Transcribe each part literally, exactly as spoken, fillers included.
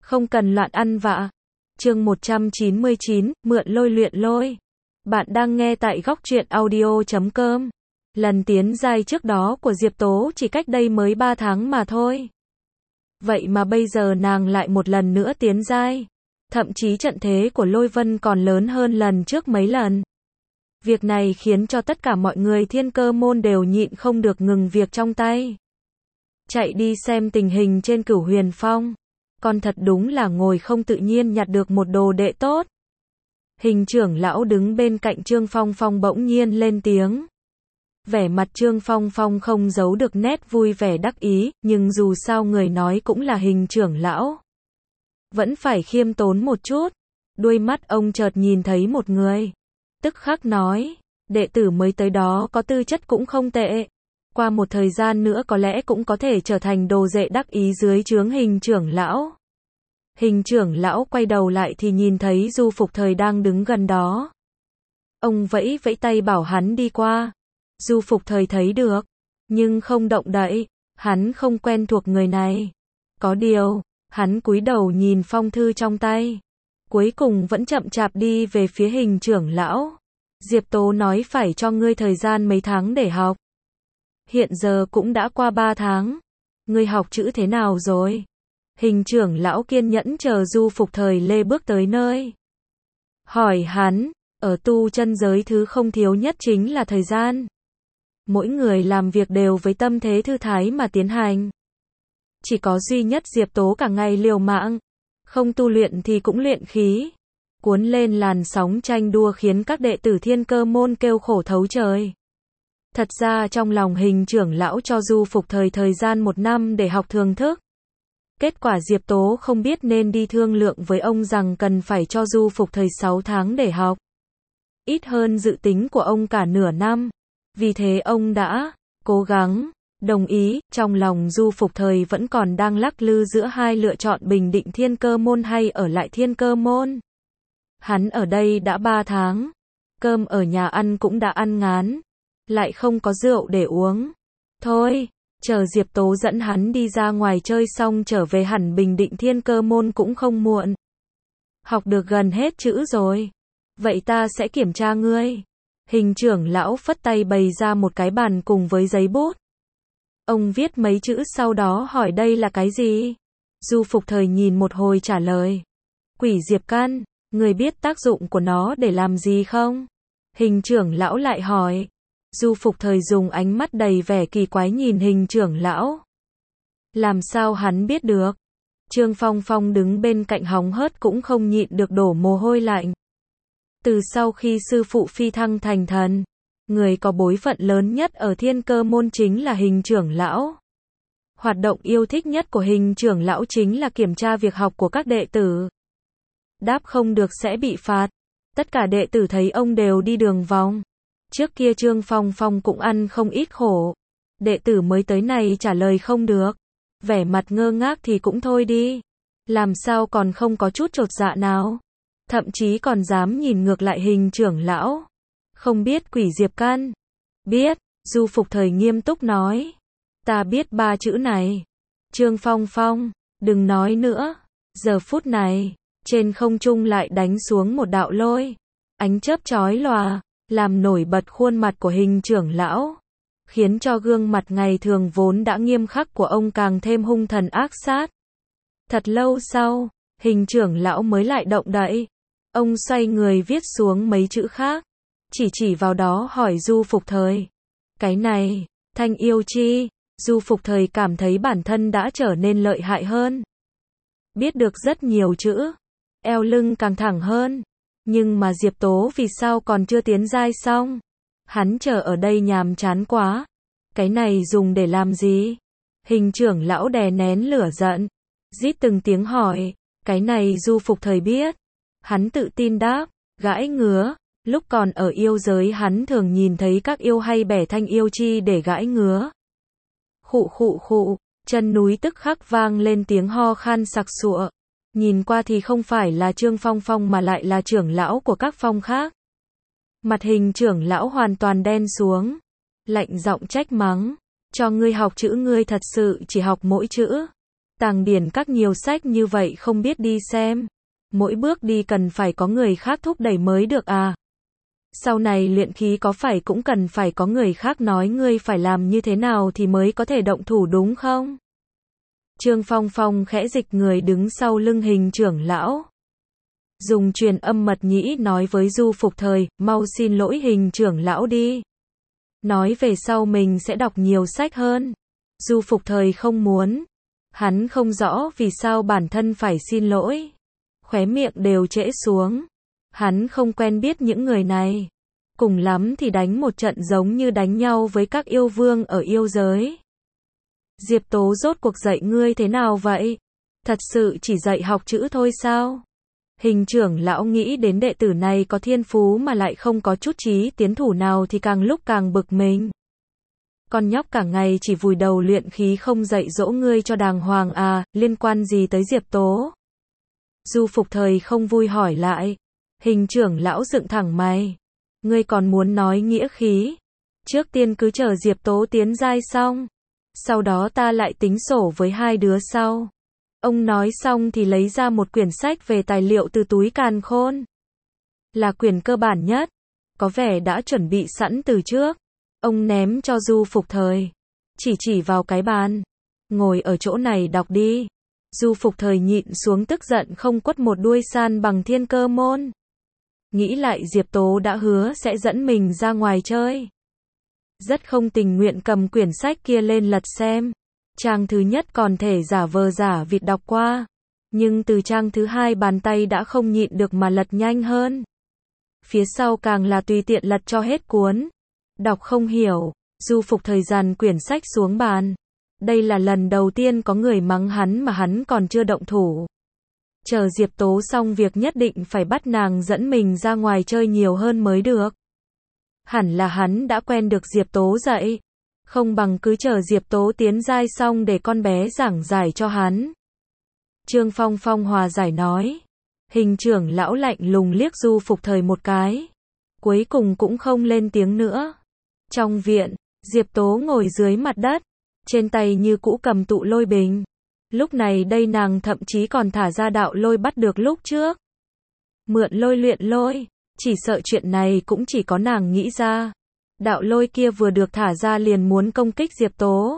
Không cần loạn ăn vạ. Chương một trăm chín mươi chín, mượn lôi luyện lôi. Bạn đang nghe tại góc truyện audio chấm com. Lần tiến giai trước đó của Diệp Tố chỉ cách đây mới ba tháng mà thôi. Vậy mà bây giờ nàng lại một lần nữa tiến giai. Thậm chí trận thế của Lôi Vân còn lớn hơn lần trước mấy lần. Việc này khiến cho tất cả mọi người Thiên Cơ môn đều nhịn không được ngừng việc trong tay. Chạy đi xem tình hình trên Cửu Huyền Phong. Con thật đúng là ngồi không tự nhiên nhặt được một đồ đệ tốt. Hình trưởng lão đứng bên cạnh Trương Phong Phong bỗng nhiên lên tiếng. Vẻ mặt Trương Phong Phong không giấu được nét vui vẻ đắc ý, nhưng dù sao người nói cũng là hình trưởng lão. Vẫn phải khiêm tốn một chút. Đuôi mắt ông chợt nhìn thấy một người. Tức khắc nói, đệ tử mới tới đó có tư chất cũng không tệ. Qua một thời gian nữa có lẽ cũng có thể trở thành đồ đệ đắc ý dưới trướng hình trưởng lão. Hình trưởng lão quay đầu lại thì nhìn thấy Du Phục Thời đang đứng gần đó. Ông vẫy vẫy tay bảo hắn đi qua. Du Phục Thời thấy được, nhưng không động đậy, hắn không quen thuộc người này. Có điều, hắn cúi đầu nhìn phong thư trong tay. Cuối cùng vẫn chậm chạp đi về phía hình trưởng lão. Diệp Tố nói phải cho ngươi thời gian mấy tháng để học. Hiện giờ cũng đã qua ba tháng. Ngươi học chữ thế nào rồi? Hình trưởng lão kiên nhẫn chờ Du Phục Thời lê bước tới nơi. Hỏi hắn, ở tu chân giới thứ không thiếu nhất chính là thời gian. Mỗi người làm việc đều với tâm thế thư thái mà tiến hành. Chỉ có duy nhất Diệp Tố cả ngày liều mạng. Không tu luyện thì cũng luyện khí. Cuốn lên làn sóng tranh đua khiến các đệ tử Thiên Cơ môn kêu khổ thấu trời. Thật ra trong lòng hình trưởng lão cho Du Phục Thời thời gian một năm để học thường thức. Kết quả Diệp Tố không biết nên đi thương lượng với ông rằng cần phải cho Du Phục Thời sáu tháng để học. Ít hơn dự tính của ông cả nửa năm. Vì thế ông đã cố gắng đồng ý. Trong lòng Du Phục Thời vẫn còn đang lắc lư giữa hai lựa chọn bình định Thiên Cơ môn hay ở lại Thiên Cơ môn. Hắn ở đây đã ba tháng. Cơm ở nhà ăn cũng đã ăn ngán. Lại không có rượu để uống. Thôi, chờ Diệp Tố dẫn hắn đi ra ngoài chơi xong trở về hẳn bình định Thiên Cơ môn cũng không muộn. Học được gần hết chữ rồi. Vậy ta sẽ kiểm tra ngươi. Hình trưởng lão phất tay bày ra một cái bàn cùng với giấy bút. Ông viết mấy chữ sau đó hỏi đây là cái gì? Du Phục Thời nhìn một hồi trả lời. Quỷ diệp căn, người biết tác dụng của nó để làm gì không? Hình trưởng lão lại hỏi. Du Phục Thời dùng ánh mắt đầy vẻ kỳ quái nhìn hình trưởng lão. Làm sao hắn biết được? Trương Phong Phong đứng bên cạnh hóng hớt cũng không nhịn được đổ mồ hôi lạnh. Từ sau khi sư phụ phi thăng thành thần, người có bối phận lớn nhất ở Thiên Cơ môn chính là hình trưởng lão. Hoạt động yêu thích nhất của hình trưởng lão chính là kiểm tra việc học của các đệ tử. Đáp không được sẽ bị phạt. Tất cả đệ tử thấy ông đều đi đường vòng. Trước kia Trương Phong Phong cũng ăn không ít khổ. Đệ tử mới tới này trả lời không được. Vẻ mặt ngơ ngác thì cũng thôi đi. Làm sao còn không có chút chột dạ nào. Thậm chí còn dám nhìn ngược lại hình trưởng lão. Không biết quỷ diệp căn. Biết, Du Phục Thời nghiêm túc nói. Ta biết ba chữ này. Trương Phong Phong, đừng nói nữa. Giờ phút này, trên không trung lại đánh xuống một đạo lôi. Ánh chớp chói lòa, làm nổi bật khuôn mặt của hình trưởng lão. Khiến cho gương mặt ngày thường vốn đã nghiêm khắc của ông càng thêm hung thần ác sát. Thật lâu sau, hình trưởng lão mới lại động đậy. Ông xoay người viết xuống mấy chữ khác. Chỉ chỉ vào đó hỏi Du Phục Thời. Cái này, Thanh Yêu Chi. Du Phục Thời cảm thấy bản thân đã trở nên lợi hại hơn. Biết được rất nhiều chữ. Eo lưng càng thẳng hơn. Nhưng mà Diệp Tố vì sao còn chưa tiến giai xong? Hắn chờ ở đây nhàm chán quá. Cái này dùng để làm gì? Hình trưởng lão đè nén lửa giận. Rít từng tiếng hỏi. Cái này Du Phục Thời biết. Hắn tự tin đáp. Gãi ngứa. Lúc còn ở yêu giới hắn thường nhìn thấy các yêu hay bẻ thanh yêu chi để gãi ngứa. Khụ khụ khụ. Chân núi tức khắc vang lên tiếng ho khan sặc sụa. Nhìn qua thì không phải là Trương Phong Phong mà lại là trưởng lão của các phong khác. Mặt hình trưởng lão hoàn toàn đen xuống. Lạnh giọng trách mắng. Cho ngươi học chữ ngươi thật sự chỉ học mỗi chữ. Tàng điển các nhiều sách như vậy không biết đi xem. Mỗi bước đi cần phải có người khác thúc đẩy mới được à. Sau này luyện khí có phải cũng cần phải có người khác nói ngươi phải làm như thế nào thì mới có thể động thủ đúng không? Trương Phong Phong khẽ dịch người đứng sau lưng Hình trưởng lão. Dùng truyền âm mật nhĩ nói với Du Phục Thời, mau xin lỗi Hình trưởng lão đi. Nói về sau mình sẽ đọc nhiều sách hơn. Du Phục Thời không muốn. Hắn không rõ vì sao bản thân phải xin lỗi. Khóe miệng đều trễ xuống. Hắn không quen biết những người này. Cùng lắm thì đánh một trận giống như đánh nhau với các yêu vương ở yêu giới. Diệp Tố rốt cuộc dạy ngươi thế nào vậy? Thật sự chỉ dạy học chữ thôi sao? Hình trưởng lão nghĩ đến đệ tử này có thiên phú mà lại không có chút chí tiến thủ nào thì càng lúc càng bực mình. Con nhóc cả ngày chỉ vùi đầu luyện khí không dạy dỗ ngươi cho đàng hoàng à, liên quan gì tới Diệp Tố? Du Phục Thời không vui hỏi lại. Hình trưởng lão dựng thẳng mày. Ngươi còn muốn nói nghĩa khí? Trước tiên cứ chờ Diệp Tố tiến giai xong. Sau đó ta lại tính sổ với hai đứa sau. Ông nói xong thì lấy ra một quyển sách về tài liệu từ túi càn khôn. Là quyển cơ bản nhất. Có vẻ đã chuẩn bị sẵn từ trước. Ông ném cho Du Phục Thời. Chỉ chỉ vào cái bàn. Ngồi ở chỗ này đọc đi. Du Phục Thời nhịn xuống tức giận không quất một đuôi san bằng Thiên Cơ Môn. Nghĩ lại Diệp Tố đã hứa sẽ dẫn mình ra ngoài chơi. Rất không tình nguyện cầm quyển sách kia lên lật xem. Trang thứ nhất còn thể giả vờ giả vịt đọc qua. Nhưng từ trang thứ hai bàn tay đã không nhịn được mà lật nhanh hơn. Phía sau càng là tùy tiện lật cho hết cuốn. Đọc không hiểu. Du Phục Thời dàn quyển sách xuống bàn. Đây là lần đầu tiên có người mắng hắn mà hắn còn chưa động thủ. Chờ Diệp Tố xong việc nhất định phải bắt nàng dẫn mình ra ngoài chơi nhiều hơn mới được. Hẳn là hắn đã quen được Diệp Tố dạy. Không bằng cứ chờ Diệp Tố tiến giai xong để con bé giảng giải cho hắn. Trương Phong Phong hòa giải nói. Hình trưởng lão lạnh lùng liếc Du Phục Thời một cái. Cuối cùng cũng không lên tiếng nữa. Trong viện, Diệp Tố ngồi dưới mặt đất. Trên tay như cũ cầm tụ lôi bình. Lúc này đây nàng thậm chí còn thả ra đạo lôi bắt được lúc trước. Mượn lôi luyện lôi. Chỉ sợ chuyện này cũng chỉ có nàng nghĩ ra. Đạo lôi kia vừa được thả ra liền muốn công kích Diệp Tố.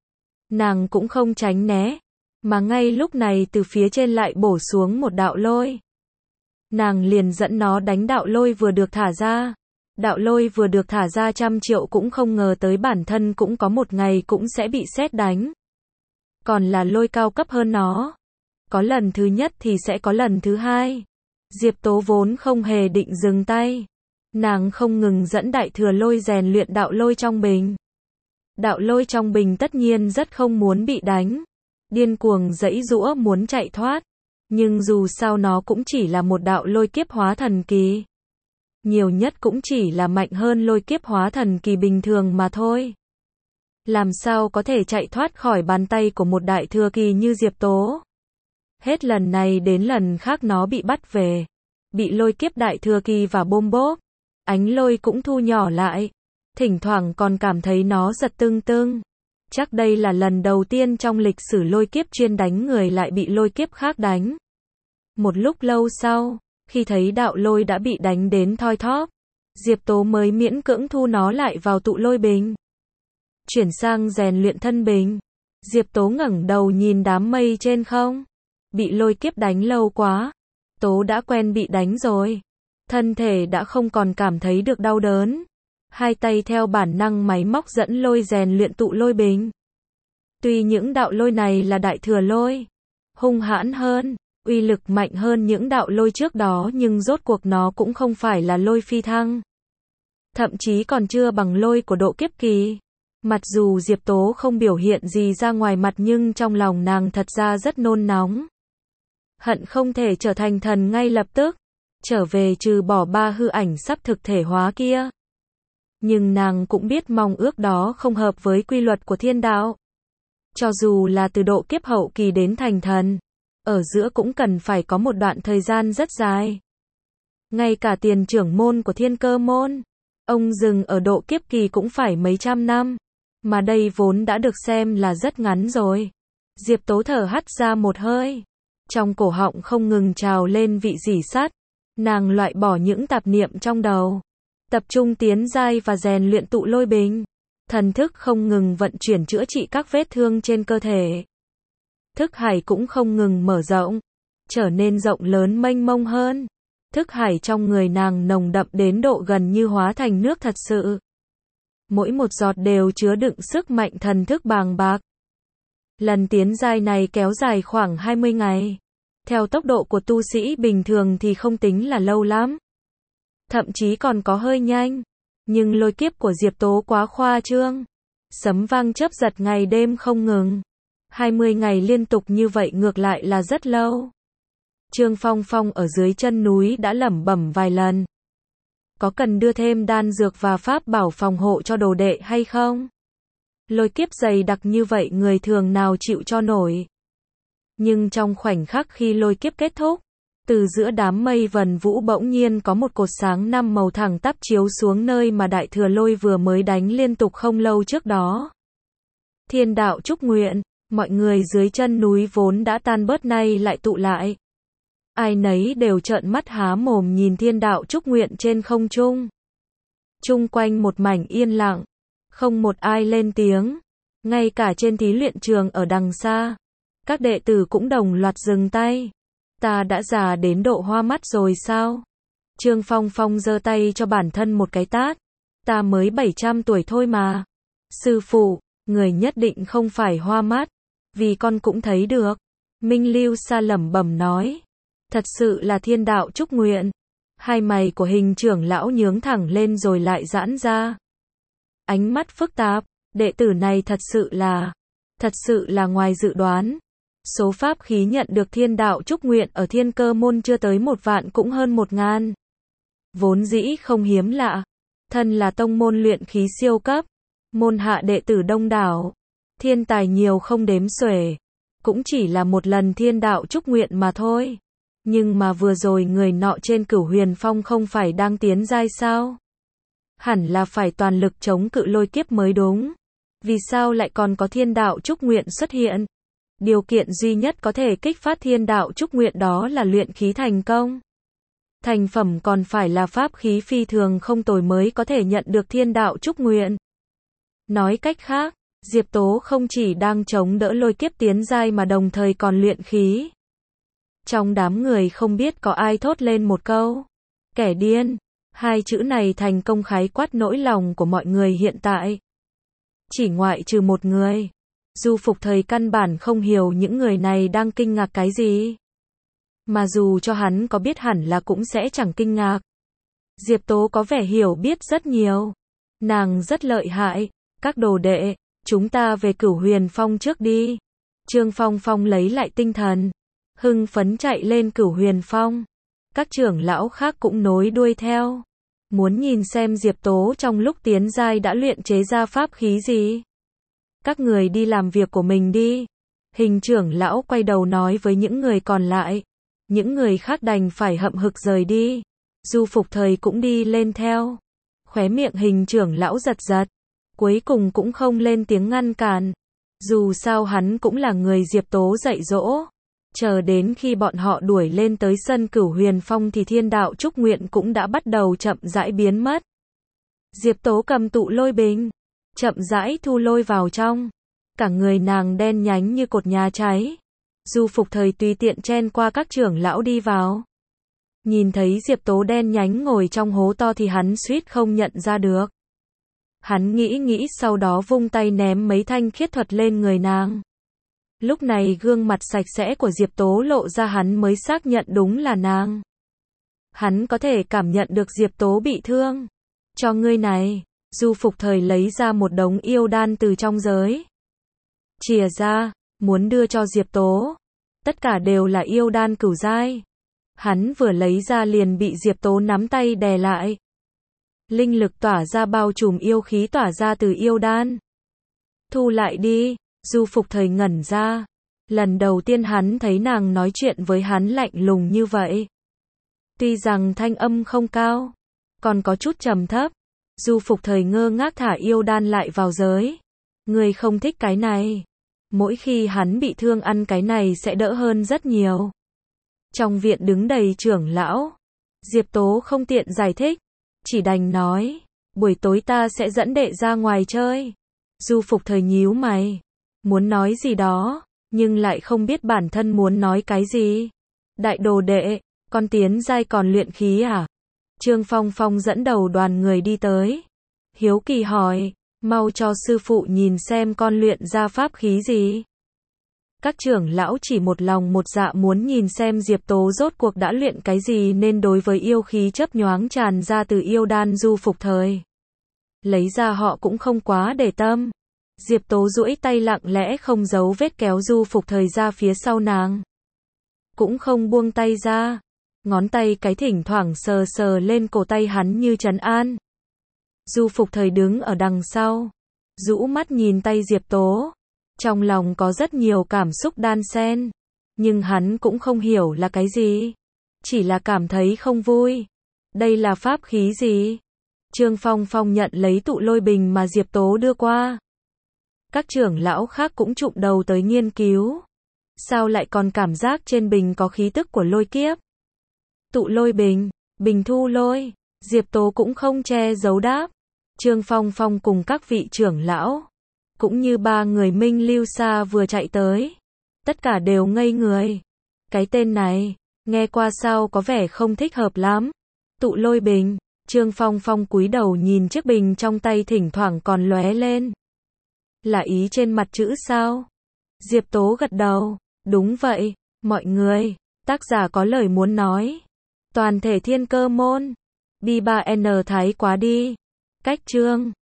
Nàng cũng không tránh né. Mà ngay lúc này từ phía trên lại bổ xuống một đạo lôi. Nàng liền dẫn nó đánh đạo lôi vừa được thả ra. Đạo lôi vừa được thả ra trăm triệu cũng không ngờ tới bản thân cũng có một ngày cũng sẽ bị sét đánh. Còn là lôi cao cấp hơn nó. Có lần thứ nhất thì sẽ có lần thứ hai. Diệp Tố vốn không hề định dừng tay. Nàng không ngừng dẫn đại thừa lôi rèn luyện đạo lôi trong bình. Đạo lôi trong bình tất nhiên rất không muốn bị đánh. Điên cuồng giãy giũa muốn chạy thoát. Nhưng dù sao nó cũng chỉ là một đạo lôi kiếp hóa thần kỳ. Nhiều nhất cũng chỉ là mạnh hơn lôi kiếp hóa thần kỳ bình thường mà thôi. Làm sao có thể chạy thoát khỏi bàn tay của một đại thừa kỳ như Diệp Tố. Hết lần này đến lần khác nó bị bắt về. Bị lôi kiếp đại thừa kỳ và bôm bốp. Ánh lôi cũng thu nhỏ lại. Thỉnh thoảng còn cảm thấy nó giật tưng tưng. Chắc đây là lần đầu tiên trong lịch sử lôi kiếp chuyên đánh người lại bị lôi kiếp khác đánh. Một lúc lâu sau, khi thấy đạo lôi đã bị đánh đến thoi thóp, Diệp Tố mới miễn cưỡng thu nó lại vào tụ lôi bình. Chuyển sang rèn luyện thân bình. Diệp Tố ngẩng đầu nhìn đám mây trên không. Bị lôi kiếp đánh lâu quá. Tố đã quen bị đánh rồi. Thân thể đã không còn cảm thấy được đau đớn. Hai tay theo bản năng máy móc dẫn lôi rèn luyện tụ lôi bình. Tuy những đạo lôi này là đại thừa lôi, hung hãn hơn, uy lực mạnh hơn những đạo lôi trước đó nhưng rốt cuộc nó cũng không phải là lôi phi thăng. Thậm chí còn chưa bằng lôi của độ kiếp kỳ. Mặc dù Diệp Tố không biểu hiện gì ra ngoài mặt nhưng trong lòng nàng thật ra rất nôn nóng. Hận không thể trở thành thần ngay lập tức. Trở về trừ bỏ ba hư ảnh sắp thực thể hóa kia. Nhưng nàng cũng biết mong ước đó không hợp với quy luật của thiên đạo. Cho dù là từ độ kiếp hậu kỳ đến thành thần, ở giữa cũng cần phải có một đoạn thời gian rất dài. Ngay cả tiền trưởng môn của Thiên Cơ Môn, ông dừng ở độ kiếp kỳ cũng phải mấy trăm năm. Mà đây vốn đã được xem là rất ngắn rồi. Diệp Tố thở hắt ra một hơi. Trong cổ họng không ngừng trào lên vị rỉ sắt. Nàng loại bỏ những tạp niệm trong đầu. Tập trung tiến giai và rèn luyện tụ lôi bình. Thần thức không ngừng vận chuyển chữa trị các vết thương trên cơ thể. Thức hải cũng không ngừng mở rộng. Trở nên rộng lớn mênh mông hơn. Thức hải trong người nàng nồng đậm đến độ gần như hóa thành nước thật sự. Mỗi một giọt đều chứa đựng sức mạnh thần thức bàng bạc. Lần tiến giai này kéo dài khoảng hai mươi ngày. Theo tốc độ của tu sĩ bình thường thì không tính là lâu lắm. Thậm chí còn có hơi nhanh. Nhưng lôi kiếp của Diệp Tố quá khoa trương. Sấm vang chớp giật ngày đêm không ngừng. hai mươi ngày liên tục như vậy ngược lại là rất lâu. Trương Phong Phong ở dưới chân núi đã lẩm bẩm vài lần. Có cần đưa thêm đan dược và pháp bảo phòng hộ cho đồ đệ hay không? Lôi kiếp dày đặc như vậy người thường nào chịu cho nổi. Nhưng trong khoảnh khắc khi lôi kiếp kết thúc, từ giữa đám mây vần vũ bỗng nhiên có một cột sáng năm màu thẳng tắp chiếu xuống nơi mà Đại Thừa Lôi vừa mới đánh liên tục không lâu trước đó. Thiên đạo chúc nguyện, mọi người dưới chân núi vốn đã tan bớt nay lại tụ lại. Ai nấy đều trợn mắt há mồm nhìn thiên đạo chúc nguyện trên không trung. Chung quanh một mảnh yên lặng, không một ai lên tiếng, ngay cả trên thí luyện trường ở đằng xa. Các đệ tử cũng đồng loạt dừng tay. Ta đã già đến độ hoa mắt rồi sao? Trương Phong Phong giơ tay cho bản thân một cái tát. Ta mới bảy trăm tuổi thôi mà. Sư phụ, người nhất định không phải hoa mắt. Vì con cũng thấy được. Minh Lưu Sa lẩm bẩm nói. Thật sự là thiên đạo chúc nguyện. Hai mày của hình trưởng lão nhướng thẳng lên rồi lại giãn ra. Ánh mắt phức tạp, đệ tử này thật sự là, thật sự là ngoài dự đoán. Số pháp khí nhận được thiên đạo chúc nguyện ở thiên cơ môn chưa tới một vạn cũng hơn một ngàn. Vốn dĩ không hiếm lạ. Thân là tông môn luyện khí siêu cấp. Môn hạ đệ tử đông đảo. Thiên tài nhiều không đếm xuể. Cũng chỉ là một lần thiên đạo chúc nguyện mà thôi. Nhưng mà vừa rồi người nọ trên Cửu Huyền Phong không phải đang tiến giai sao? Hẳn là phải toàn lực chống cự lôi kiếp mới đúng. Vì sao lại còn có thiên đạo chúc nguyện xuất hiện? Điều kiện duy nhất có thể kích phát thiên đạo chúc nguyện đó là luyện khí thành công. Thành phẩm còn phải là pháp khí phi thường không tồi mới có thể nhận được thiên đạo chúc nguyện. Nói cách khác, Diệp Tố không chỉ đang chống đỡ lôi kiếp tiến giai mà đồng thời còn luyện khí. Trong đám người không biết có ai thốt lên một câu. Kẻ điên. Hai chữ này thành công khái quát nỗi lòng của mọi người hiện tại. Chỉ ngoại trừ một người. Du Phục Thời căn bản không hiểu những người này đang kinh ngạc cái gì. Mà dù cho hắn có biết hẳn là cũng sẽ chẳng kinh ngạc. Diệp Tố có vẻ hiểu biết rất nhiều. Nàng rất lợi hại. Các đồ đệ, chúng ta về Cửu Huyền Phong trước đi. Trương Phong Phong lấy lại tinh thần. Hưng phấn chạy lên Cửu Huyền Phong. Các trưởng lão khác cũng nối đuôi theo. Muốn nhìn xem Diệp Tố trong lúc tiến giai đã luyện chế ra pháp khí gì. Các người đi làm việc của mình đi. Hình trưởng lão quay đầu nói với những người còn lại. Những người khác đành phải hậm hực rời đi. Du Phục Thời cũng đi lên theo. Khóe miệng hình trưởng lão giật giật. Cuối cùng cũng không lên tiếng ngăn cản. Dù sao hắn cũng là người Diệp Tố dạy dỗ. Chờ đến khi bọn họ đuổi lên tới sân Cửu Huyền Phong thì thiên đạo chúc nguyện cũng đã bắt đầu chậm rãi biến mất. Diệp Tố cầm tụ lôi bình, chậm rãi thu lôi vào trong. Cả người nàng đen nhánh như cột nhà cháy. Du Phục Thời tùy tiện chen qua các trưởng lão đi vào. Nhìn thấy Diệp Tố đen nhánh ngồi trong hố to thì hắn suýt không nhận ra được. Hắn nghĩ nghĩ sau đó vung tay ném mấy thanh khiết thuật lên người nàng. Lúc này gương mặt sạch sẽ của Diệp Tố lộ ra hắn mới xác nhận đúng là nàng. Hắn có thể cảm nhận được Diệp Tố bị thương. Cho ngươi này, Du Phục Thời lấy ra một đống yêu đan từ trong giới. Chìa ra, muốn đưa cho Diệp Tố. Tất cả đều là yêu đan cửu giai. Hắn vừa lấy ra liền bị Diệp Tố nắm tay đè lại. Linh lực tỏa ra bao trùm yêu khí tỏa ra từ yêu đan. Thu lại đi. Du Phục Thời ngẩn ra. Lần đầu tiên hắn thấy nàng nói chuyện với hắn lạnh lùng như vậy. Tuy rằng thanh âm không cao, còn có chút trầm thấp. Du Phục Thời ngơ ngác thả yêu đan lại vào giới. Ngươi không thích cái này. Mỗi khi hắn bị thương ăn cái này sẽ đỡ hơn rất nhiều. Trong viện đứng đầy trưởng lão. Diệp Tố không tiện giải thích. Chỉ đành nói. Buổi tối ta sẽ dẫn đệ ra ngoài chơi. Du Phục Thời nhíu mày. Muốn nói gì đó. Nhưng lại không biết bản thân muốn nói cái gì. Đại đồ đệ. Con tiến giai còn luyện khí à? Trương Phong Phong dẫn đầu đoàn người đi tới. Hiếu kỳ hỏi. Mau cho sư phụ nhìn xem con luyện ra pháp khí gì. Các trưởng lão chỉ một lòng một dạ muốn nhìn xem Diệp Tố rốt cuộc đã luyện cái gì, nên đối với yêu khí chớp nhoáng tràn ra từ yêu đan Du Phục Thời. Lấy ra họ cũng không quá để tâm. Diệp Tố duỗi tay lặng lẽ không giấu vết kéo Du Phục Thời ra phía sau nàng. Cũng không buông tay ra. Ngón tay cái thỉnh thoảng sờ sờ lên cổ tay hắn như trấn an. Du Phục Thời đứng ở đằng sau. Rũ mắt nhìn tay Diệp Tố. Trong lòng có rất nhiều cảm xúc đan xen. Nhưng hắn cũng không hiểu là cái gì. Chỉ là cảm thấy không vui. Đây là pháp khí gì? Trương Phong Phong nhận lấy tụ lôi bình mà Diệp Tố đưa qua. Các trưởng lão khác cũng chụm đầu tới nghiên cứu. Sao lại còn cảm giác trên bình có khí tức của lôi kiếp? Tụ lôi bình, bình thu lôi. Diệp Tố cũng không che giấu đáp. Trương Phong Phong cùng các vị trưởng lão, cũng như ba người Minh Lưu Sa vừa chạy tới. Tất cả đều ngây người. Cái tên này, nghe qua sao có vẻ không thích hợp lắm. Tụ lôi bình. Trương Phong Phong cúi đầu nhìn chiếc bình trong tay thỉnh thoảng còn lóe lên. Là ý trên mặt chữ sao? Diệp Tố gật đầu. Đúng vậy, mọi người. Tác giả có lời muốn nói. Toàn thể Thiên Cơ môn. Bi ba N thái quá đi. Cách chương.